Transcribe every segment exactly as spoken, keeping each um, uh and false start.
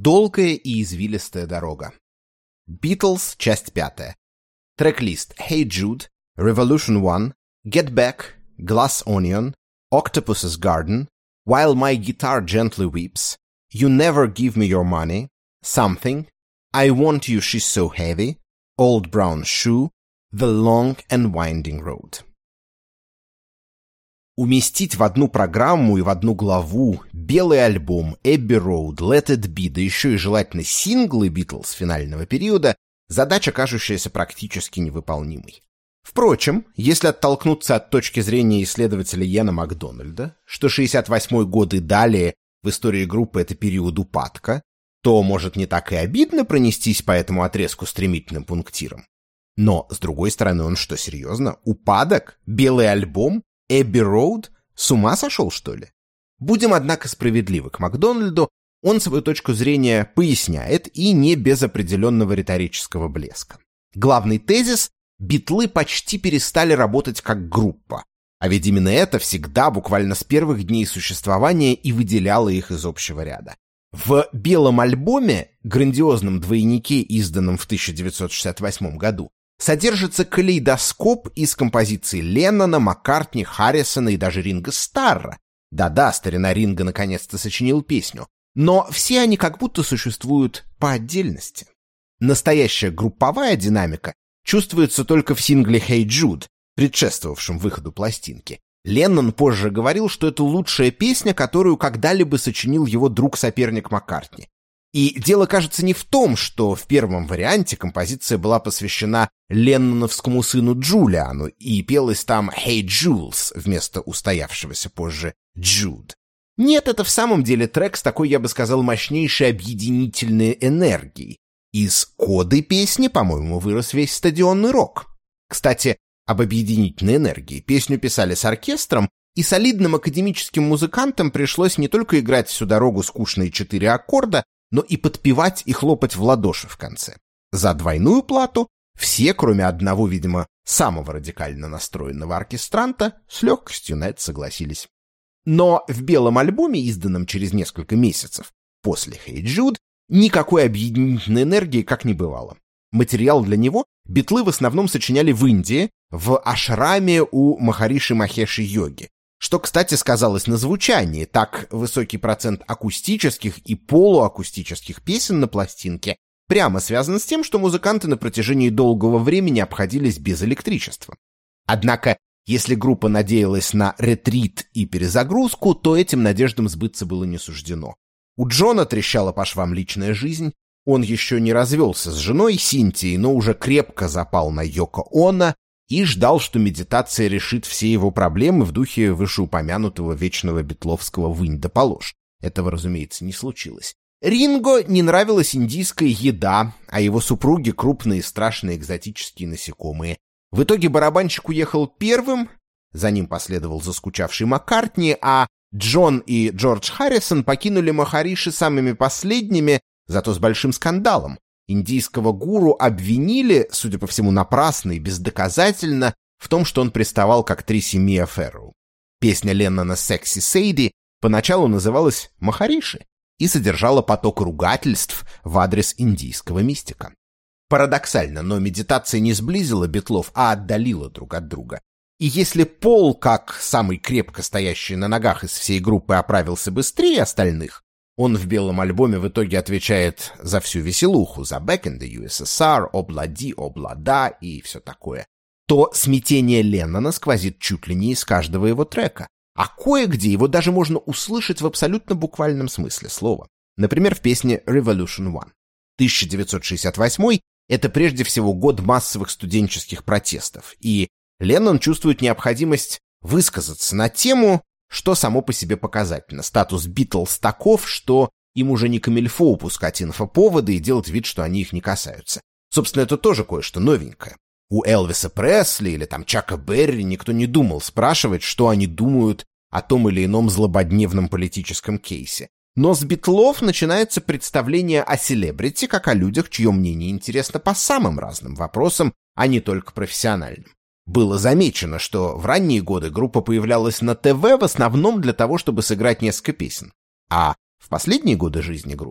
Долгая и извилистая дорога. Beatles, часть пятая. Трек-лист Hey Jude, Revolution One, Get Back, Glass Onion, Octopus's Garden, While My Guitar Gently Weeps, You Never Give Me Your Money, Something, I Want You She's So Heavy, Old Brown Shoe, The Long and Winding Road. Уместить в одну программу и в одну главу белый альбом, Abbey Road, Let It Be, да еще и желательно синглы Beatles финального периода, задача, кажущаяся практически невыполнимой. Впрочем, если оттолкнуться от точки зрения исследователя Йена Макдональда, что шестьдесят восьмой год и далее в истории группы это период упадка, то может не так и обидно пронестись по этому отрезку стремительным пунктиром. Но, с другой стороны, он что, серьезно? Упадок? Белый альбом? Abbey Road? С ума сошел, что ли? Будем, однако, справедливы к Макдональду, он свою точку зрения поясняет и не без определенного риторического блеска. Главный тезис — Битлы почти перестали работать как группа, а ведь именно это всегда, буквально с первых дней существования, и выделяло их из общего ряда. В «Белом альбоме», грандиозном двойнике, изданном в тысяча девятьсот шестьдесят восьмом году, содержится калейдоскоп из композиций Леннона, Маккартни, Харрисона и даже Ринго Старра. Да-да, старина Ринго наконец-то сочинил песню. Но все они как будто существуют по отдельности. Настоящая групповая динамика чувствуется только в сингле «Hey Jude», предшествовавшем выходу пластинки. Леннон позже говорил, что это лучшая песня, которую когда-либо сочинил его друг-соперник Маккартни. И дело, кажется, не в том, что в первом варианте композиция была посвящена ленноновскому сыну Джулиану и пелась там «Hey Jules» вместо устоявшегося позже «Jude». Нет, это в самом деле трек с такой, я бы сказал, мощнейшей объединительной энергией. Из коды песни, по-моему, вырос весь стадионный рок. Кстати, об объединительной энергии песню писали с оркестром, и солидным академическим музыкантам пришлось не только играть всю дорогу скучные четыре аккорда, но и подпевать и хлопать в ладоши в конце. За двойную плату все, кроме одного, видимо, самого радикально настроенного оркестранта, с легкостью на это согласились. Но в «Белом альбоме», изданном через несколько месяцев после «Hey Jude», никакой объединительной энергии как не бывало. Материал для него битлы в основном сочиняли в Индии, в ашраме у Махариши Махеши Йоги, что, кстати, сказалось на звучании. Так высокий процент акустических и полуакустических песен на пластинке прямо связан с тем, что музыканты на протяжении долгого времени обходились без электричества. Однако, если группа надеялась на ретрит и перезагрузку, то этим надеждам сбыться было не суждено. У Джона трещала по швам личная жизнь, он еще не развелся с женой Синтией, но уже крепко запал на Йоко Оно и ждал, что медитация решит все его проблемы в духе вышеупомянутого вечного битловского «вынь да положь». Этого, разумеется, не случилось. Ринго не нравилась индийская еда, а его супруге крупные страшные экзотические насекомые. В итоге барабанщик уехал первым, за ним последовал заскучавший Маккартни, а Джон и Джордж Харрисон покинули Махариши самыми последними, зато с большим скандалом. Индийского гуру обвинили, судя по всему напрасно и бездоказательно, в том, что он приставал к актрисе Мия Ферроу. Песня Леннона «Секси Сейди» поначалу называлась «Махариши» и содержала поток ругательств в адрес индийского мистика. Парадоксально, но медитация не сблизила битлов, а отдалила друг от друга. И если Пол, как самый крепко стоящий на ногах из всей группы, оправился быстрее остальных, он в «Белом альбоме» в итоге отвечает за всю веселуху, за «Back in the ю эс эс ар», «Облади», «Облада» и все такое, то смятение Леннона сквозит чуть ли не из каждого его трека, а кое-где его даже можно услышать в абсолютно буквальном смысле слова. Например, в песне «Revolution One». тысяча девятьсот шестьдесят восьмой — это прежде всего год массовых студенческих протестов, и Леннон чувствует необходимость высказаться на тему, что само по себе показательно. Статус Битлз таков, что им уже не камильфо упускать инфоповоды и делать вид, что они их не касаются. Собственно, это тоже кое-что новенькое. У Элвиса Пресли или там Чака Берри никто не думал спрашивать, что они думают о том или ином злободневном политическом кейсе. Но с битлов начинается представление о селебрити как о людях, чье мнение интересно по самым разным вопросам, а не только профессиональным. Было замечено, что в ранние годы группа появлялась на ТВ в основном для того, чтобы сыграть несколько песен, а в последние годы жизни группы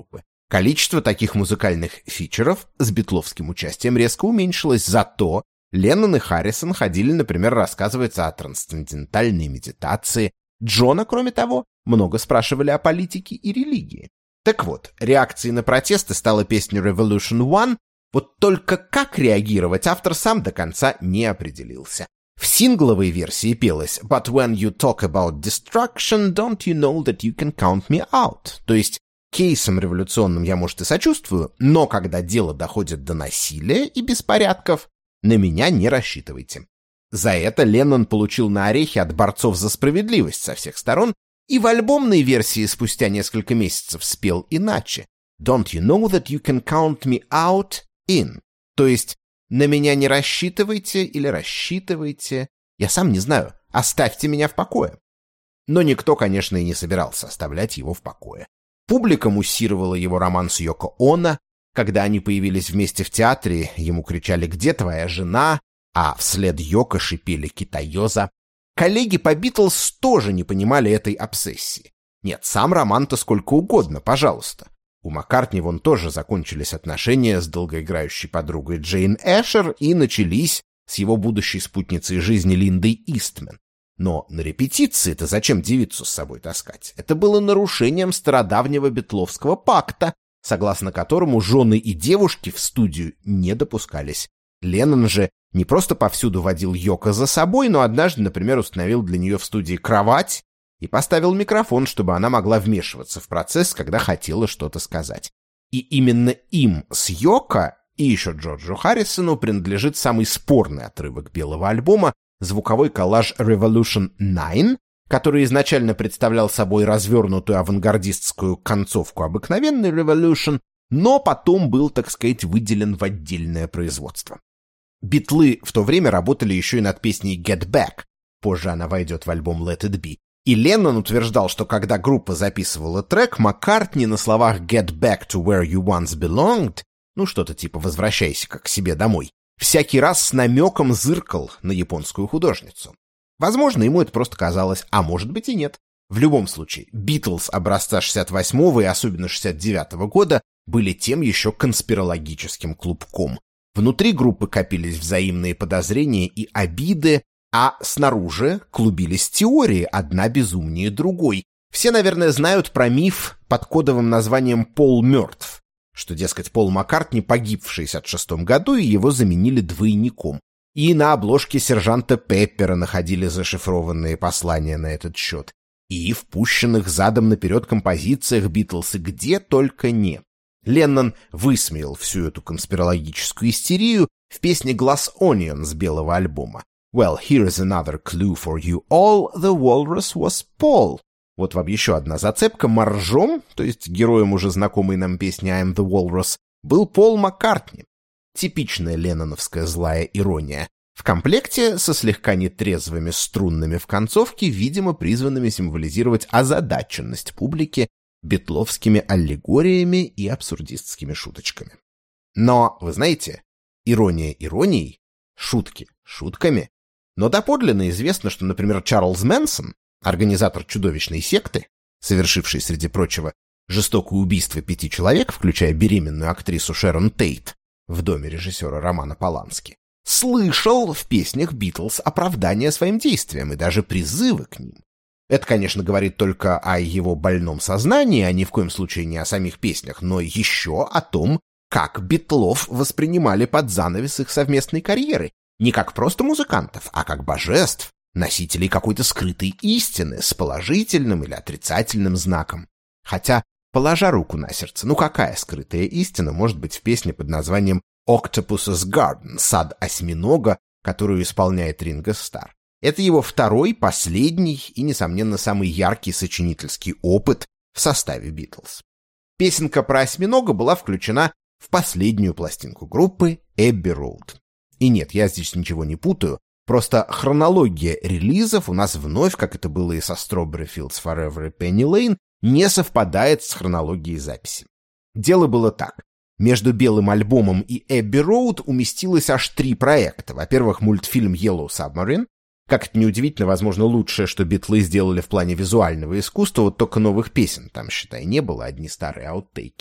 Количество таких музыкальных фичеров с битловским участием резко уменьшилось, зато Леннон и Харрисон ходили, например, рассказывается о трансцендентальной медитации. Джона, кроме того, много спрашивали о политике и религии. Так вот, реакцией на протесты стала песня Revolution One, вот только как реагировать автор сам до конца не определился. В сингловой версии пелось «But when you talk about destruction, don't you know that you can count me out?» То есть кейсам революционным я, может, и сочувствую, но когда дело доходит до насилия и беспорядков, на меня не рассчитывайте. За это Леннон получил на орехи от борцов за справедливость со всех сторон и в альбомной версии спустя несколько месяцев спел иначе. «Don't you know that you can count me out in?» То есть «на меня не рассчитывайте» или «рассчитывайте». Я сам не знаю, оставьте меня в покое. Но никто, конечно, и не собирался оставлять его в покое. Публика муссировала его роман с Йоко Оно. Когда они появились вместе в театре, ему кричали «Где твоя жена?», а вслед Йоко шипели «Китайоза». Коллеги по Битлз тоже не понимали этой обсессии. Нет, сам роман-то сколько угодно, пожалуйста. У Маккартни вон тоже закончились отношения с долгоиграющей подругой Джейн Эшер и начались с его будущей спутницей жизни Линдой Истмен. Но на репетиции-то зачем девицу с собой таскать? Это было нарушением стародавнего битловского пакта, согласно которому жены и девушки в студию не допускались. Леннон же не просто повсюду водил Йоко за собой, но однажды, например, установил для нее в студии кровать и поставил микрофон, чтобы она могла вмешиваться в процесс, когда хотела что-то сказать. И именно им с Йоко и еще Джорджу Харрисону принадлежит самый спорный отрывок белого альбома, звуковой коллаж Revolution девять, который изначально представлял собой развернутую авангардистскую концовку обыкновенной Revolution, но потом был, так сказать, выделен в отдельное производство. Битлы в то время работали еще и над песней Get Back, позже она войдет в альбом Let It Be, и Леннон утверждал, что когда группа записывала трек, Маккартни на словах Get Back to Where You Once Belonged, ну что-то типа «возвращайся-ка к себе домой», всякий раз с намеком зыркал на японскую художницу. Возможно, ему это просто казалось, а может быть и нет. В любом случае, Битлз образца шестьдесят восьмого и особенно шестьдесят девятого года были тем еще конспирологическим клубком. Внутри группы копились взаимные подозрения и обиды, а снаружи клубились теории, одна безумнее другой. Все, наверное, знают про миф под кодовым названием «Пол мертв», что, дескать, Пол Маккартни погиб в шестьдесят шестом году, и его заменили двойником. И на обложке сержанта Пеппера находили зашифрованные послания на этот счет. И в пущенных задом наперед композициях Битлз и где только не. Леннон высмеял всю эту конспирологическую истерию в песне Glass Onion с белого альбома. Well, here's another clue for you all, the walrus was Paul. Вот вам еще одна зацепка. Моржом, то есть героем уже знакомой нам песни I'm the Walrus, был Пол Маккартни. Типичная ленноновская злая ирония. В комплекте со слегка нетрезвыми струнными в концовке, видимо, призванными символизировать озадаченность публики битловскими аллегориями и абсурдистскими шуточками. Но, вы знаете, ирония иронией, шутки шутками, но доподлинно известно, что, например, Чарльз Мэнсон, организатор чудовищной секты, совершивший, среди прочего, жестокое убийство пяти человек, включая беременную актрису Шерон Тейт, в доме режиссера Романа Полански, слышал в песнях Битлз оправдания своим действиям и даже призывы к ним. Это, конечно, говорит только о его больном сознании, а ни в коем случае не о самих песнях, но еще о том, как Битлов воспринимали под занавес их совместной карьеры, не как просто музыкантов, а как божеств, носителей какой-то скрытой истины с положительным или отрицательным знаком. Хотя, положа руку на сердце, ну какая скрытая истина может быть в песне под названием «Octopus's Garden» — «Сад осьминога», которую исполняет Ринго Старр. Это его второй, последний и, несомненно, самый яркий сочинительский опыт в составе Битлз. Песенка про осьминога была включена в последнюю пластинку группы «Эбби Роуд». И нет, я здесь ничего не путаю, просто хронология релизов у нас вновь, как это было и со Strawberry Fields Forever и Penny Lane, не совпадает с хронологией записи. Дело было так. Между белым альбомом и Эбби Роуд уместилось аж три проекта. Во-первых, мультфильм Yellow Submarine. Как это неудивительно, возможно, лучшее, что Битлы сделали в плане визуального искусства, вот только новых песен там, считай, не было, одни старые ауттейки.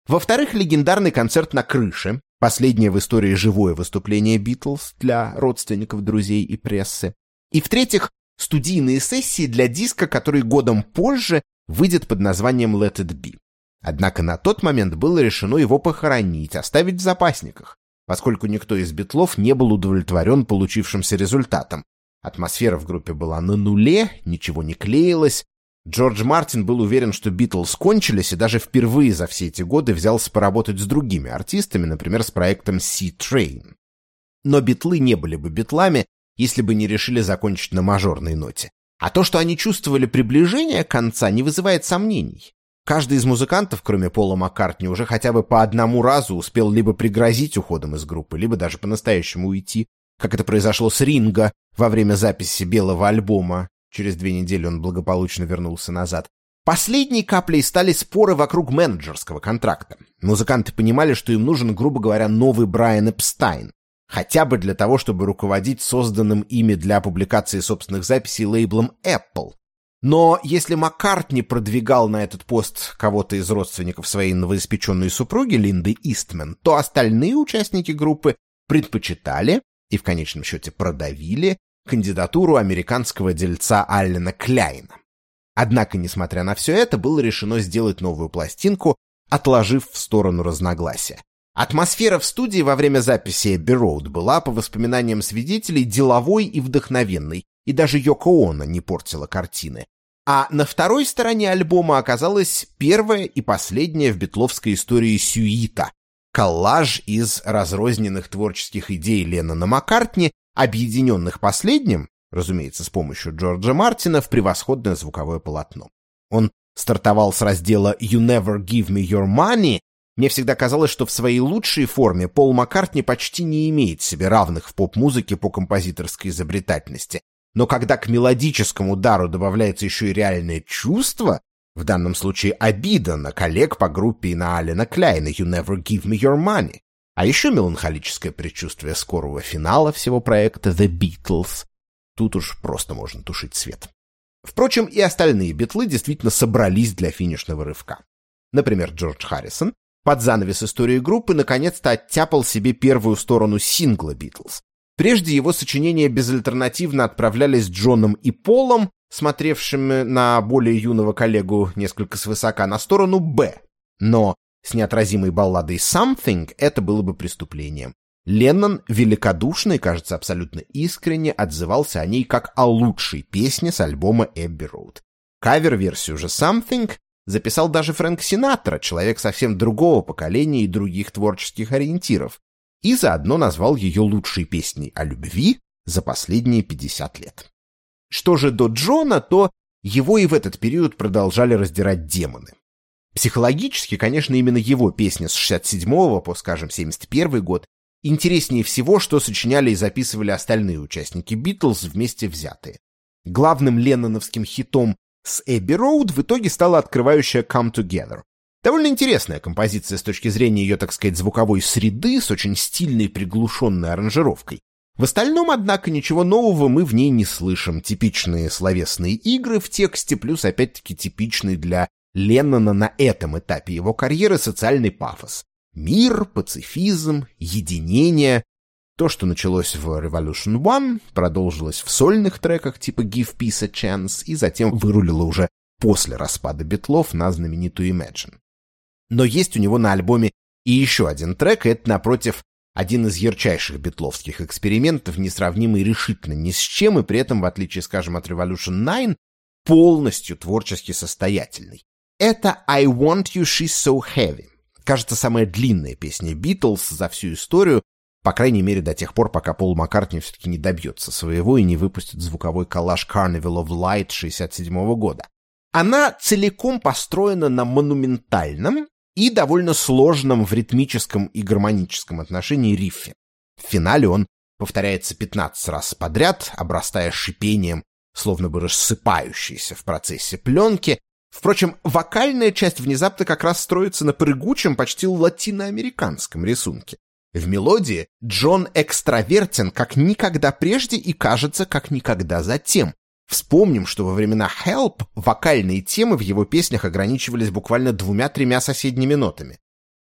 Во-вторых, легендарный концерт на крыше, последнее в истории живое выступление Битлз для родственников, друзей и прессы. И в-третьих, студийные сессии для диска, который годом позже выйдет под названием Let It Be. Однако на тот момент было решено его похоронить, оставить в запасниках, поскольку никто из Битлов не был удовлетворен получившимся результатом. Атмосфера в группе была на нуле, ничего не клеилось. Джордж Мартин был уверен, что Битлз кончились, и даже впервые за все эти годы взялся поработать с другими артистами, например, с проектом Sea Train. Но Битлы не были бы Битлами, если бы не решили закончить на мажорной ноте. А то, что они чувствовали приближение конца, не вызывает сомнений. Каждый из музыкантов, кроме Пола Маккартни, уже хотя бы по одному разу успел либо пригрозить уходом из группы, либо даже по-настоящему уйти, как это произошло с Ринго во время записи белого альбома. Через две недели он благополучно вернулся назад. Последней каплей стали споры вокруг менеджерского контракта. Музыканты понимали, что им нужен, грубо говоря, новый Брайан Эпстайн. Хотя бы для того, чтобы руководить созданным ими для публикации собственных записей лейблом Apple. Но если Маккартни продвигал на этот пост кого-то из родственников своей новоиспеченной супруги Линды Истмен, то остальные участники группы предпочитали и в конечном счете продавили кандидатуру американского дельца Аллена Кляйна. Однако, несмотря на все это, было решено сделать новую пластинку, отложив в сторону разногласия. Атмосфера в студии во время записи Эбби Роуд была, по воспоминаниям свидетелей, деловой и вдохновенной, и даже Йоко Оно не портила картины. А на второй стороне альбома оказалась первая и последняя в битловской истории сюита — коллаж из разрозненных творческих идей Леннона Маккартни, объединенных последним, разумеется, с помощью Джорджа Мартина, в превосходное звуковое полотно. Он стартовал с раздела «You Never Give Me Your Money». Мне всегда казалось, что в своей лучшей форме Пол Маккартни почти не имеет себе равных в поп-музыке по композиторской изобретательности. Но когда к мелодическому удару добавляется еще и реальное чувство, в данном случае обида на коллег по группе и на Аллена Кляйна «You Never Give Me Your Money», а еще меланхолическое предчувствие скорого финала всего проекта The Beatles, тут уж просто можно тушить свет. Впрочем, и остальные битлы действительно собрались для финишного рывка. Например, Джордж Харрисон под занавес истории группы наконец-то оттяпал себе первую сторону сингла «Битлз». Прежде его сочинения безальтернативно отправлялись Джоном и Полом, смотревшими на более юного коллегу несколько свысока, на сторону «Б». Но с неотразимой балладой «Something» это было бы преступлением. Леннон великодушно и, кажется, абсолютно искренне отзывался о ней как о лучшей песне с альбома «Эбби Роуд». Кавер-версию же «Something» записал даже Фрэнк Синатра, человек совсем другого поколения и других творческих ориентиров, и заодно назвал ее лучшей песней о любви за последние пятьдесят лет. Что же до Джона, то его и в этот период продолжали раздирать демоны. Психологически, конечно, именно его песня с шестьдесят седьмого по, скажем, семьдесят первый год интереснее всего, что сочиняли и записывали остальные участники Битлз вместе взятые. Главным ленноновским хитом с Эбби Роуд в итоге стала открывающая «Come Together». Довольно интересная композиция с точки зрения ее, так сказать, звуковой среды, с очень стильной приглушенной аранжировкой. В остальном, однако, ничего нового мы в ней не слышим. Типичные словесные игры в тексте, плюс, опять-таки, типичный для Леннона на этом этапе его карьеры социальный пафос. Мир, пацифизм, единение. То, что началось в Revolution One, продолжилось в сольных треках типа Give Peace a Chance и затем вырулило уже после распада Битлов на знаменитую Imagine. Но есть у него на альбоме и еще один трек, и это, напротив, один из ярчайших битловских экспериментов, несравнимый решительно ни с чем, и при этом, в отличие, скажем, от Revolution Nine, полностью творчески состоятельный. Это «I Want You, She's So Heavy». Кажется, самая длинная песня Битлз за всю историю, по крайней мере, до тех пор, пока Пол Маккартни все-таки не добьется своего и не выпустит звуковой коллаж Carnival of Light шестьдесят седьмого года. Она целиком построена на монументальном и довольно сложном в ритмическом и гармоническом отношении риффе. В финале он повторяется пятнадцать раз подряд, обрастая шипением, словно бы рассыпающейся в процессе пленки. Впрочем, вокальная часть внезапно как раз строится на прыгучем, почти латиноамериканском рисунке. В мелодии Джон экстравертен как никогда прежде и, кажется, как никогда затем. Вспомним, что во времена Help вокальные темы в его песнях ограничивались буквально двумя-тремя соседними нотами.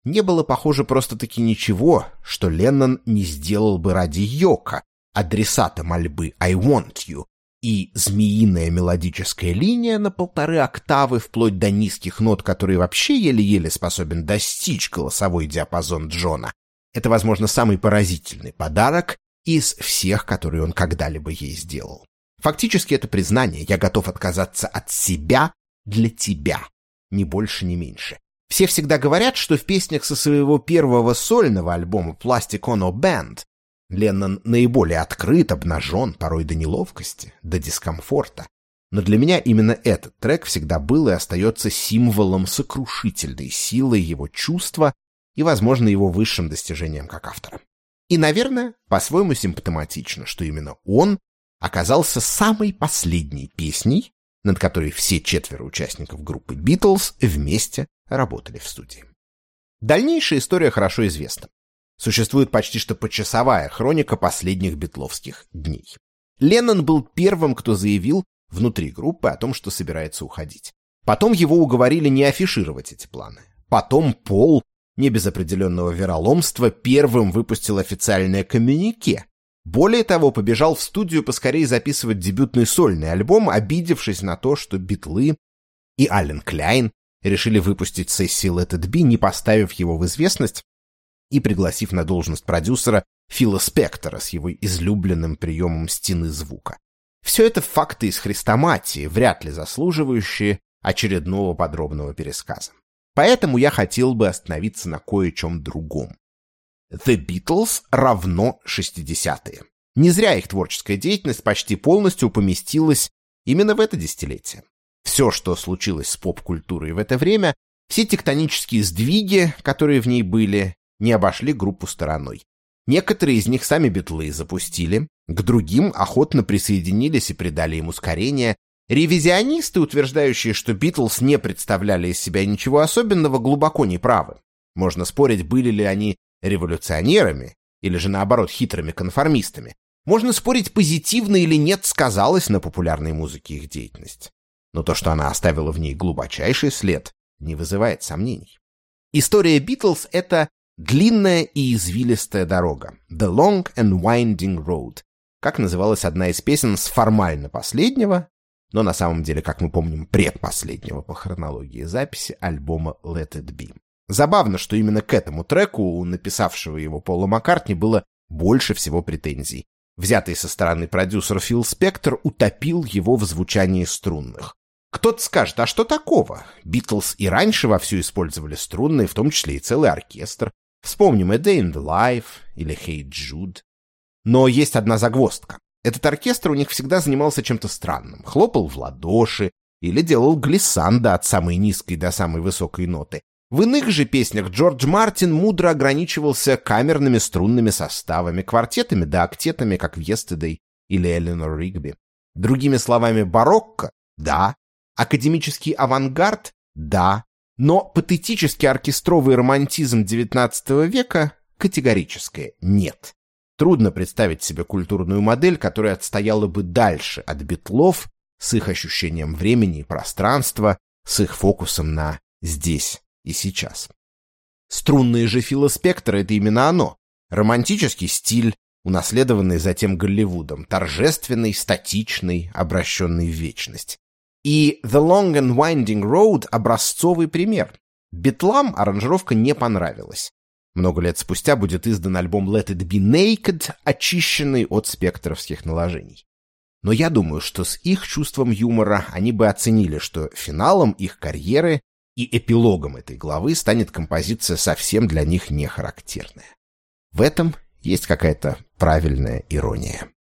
не было, похоже, просто-таки ничего, что Леннон не сделал бы ради Йоко, адресата мольбы «I want you», и змеиная мелодическая линия на полторы октавы вплоть до низких нот, которые вообще еле-еле способен достичь голосовой диапазон Джона. Это, возможно, самый поразительный подарок из всех, которые он когда-либо ей сделал. Фактически это признание: я готов отказаться от себя для тебя, ни больше, ни меньше. Все всегда говорят, что в песнях со своего первого сольного альбома Plastic Ono Band Леннон наиболее открыт, обнажен, порой до неловкости, до дискомфорта. Но для меня именно этот трек всегда был и остается символом сокрушительной силы его чувства и, возможно, его высшим достижением как автора. И, наверное, по-своему симптоматично, что именно он оказался самой последней песней, над которой все четверо участников группы Beatles вместе работали в студии. Дальнейшая история хорошо известна. Существует почти что почасовая хроника последних битловских дней. Леннон был первым, кто заявил внутри группы о том, что собирается уходить. Потом его уговорили не афишировать эти планы. Потом Пол, не без определенного вероломства, первым выпустил официальное коммюнике. Более того, побежал в студию поскорее записывать дебютный сольный альбом, обидевшись на то, что Битлы и Аллен Кляйн решили выпустить сессии Let It Be, не поставив его в известность и пригласив на должность продюсера Фила Спектора с его излюбленным приемом стены звука. Все это факты из хрестоматии, вряд ли заслуживающие очередного подробного пересказа. Поэтому я хотел бы остановиться на кое-чем другом. The Beatles равно шестидесятые. Не зря их творческая деятельность почти полностью поместилась именно в это десятилетие. Все, что случилось с поп-культурой в это время, все тектонические сдвиги, которые в ней были, не обошли группу стороной. Некоторые из них сами Битлы запустили, к другим охотно присоединились и придали им ускорение. Ревизионисты, утверждающие, что Битлз не представляли из себя ничего особенного, глубоко неправы. Можно спорить, были ли они революционерами или же, наоборот, хитрыми конформистами. Можно спорить, позитивно или нет сказалась на популярной музыке их деятельность. Но то, что она оставила в ней глубочайший след, не вызывает сомнений. История Битлз — это длинная и извилистая дорога, The Long and Winding Road, как называлась одна из песен с формально последнего, но на самом деле, как мы помним, предпоследнего по хронологии записи альбома Let It Be. Забавно, что именно к этому треку у написавшего его Пола Маккартни было больше всего претензий. Взятый со стороны продюсера Фил Спектор утопил его в звучании струнных. Кто-то скажет, а что такого? Битлз и раньше вовсю использовали струнные, в том числе и целый оркестр. Вспомним A Day in the Life или Hey Jude. Но есть одна загвоздка. Этот оркестр у них всегда занимался чем-то странным. Хлопал в ладоши или делал глиссандо от самой низкой до самой высокой ноты. В иных же песнях Джордж Мартин мудро ограничивался камерными струнными составами, квартетами да октетами, как в Yesterday или Eleanor Rigby. Другими словами, барокко — да, академический авангард — да, но патетический оркестровый романтизм девятнадцатого века — категорическое нет. Трудно представить себе культурную модель, которая отстояла бы дальше от битлов с их ощущением времени и пространства, с их фокусом на «здесь и сейчас». Струнные же Фила Спектора — это именно оно. Романтический стиль, унаследованный затем Голливудом, торжественный, статичный, обращенный в вечность. И The Long and Winding Road — образцовый пример. Битлам аранжировка не понравилась. Много лет спустя будет издан альбом Let It Be Naked, очищенный от спектровских наложений. Но я думаю, что с их чувством юмора они бы оценили, что финалом их карьеры и эпилогом этой главы станет композиция совсем для них не характерная. В этом есть какая-то правильная ирония.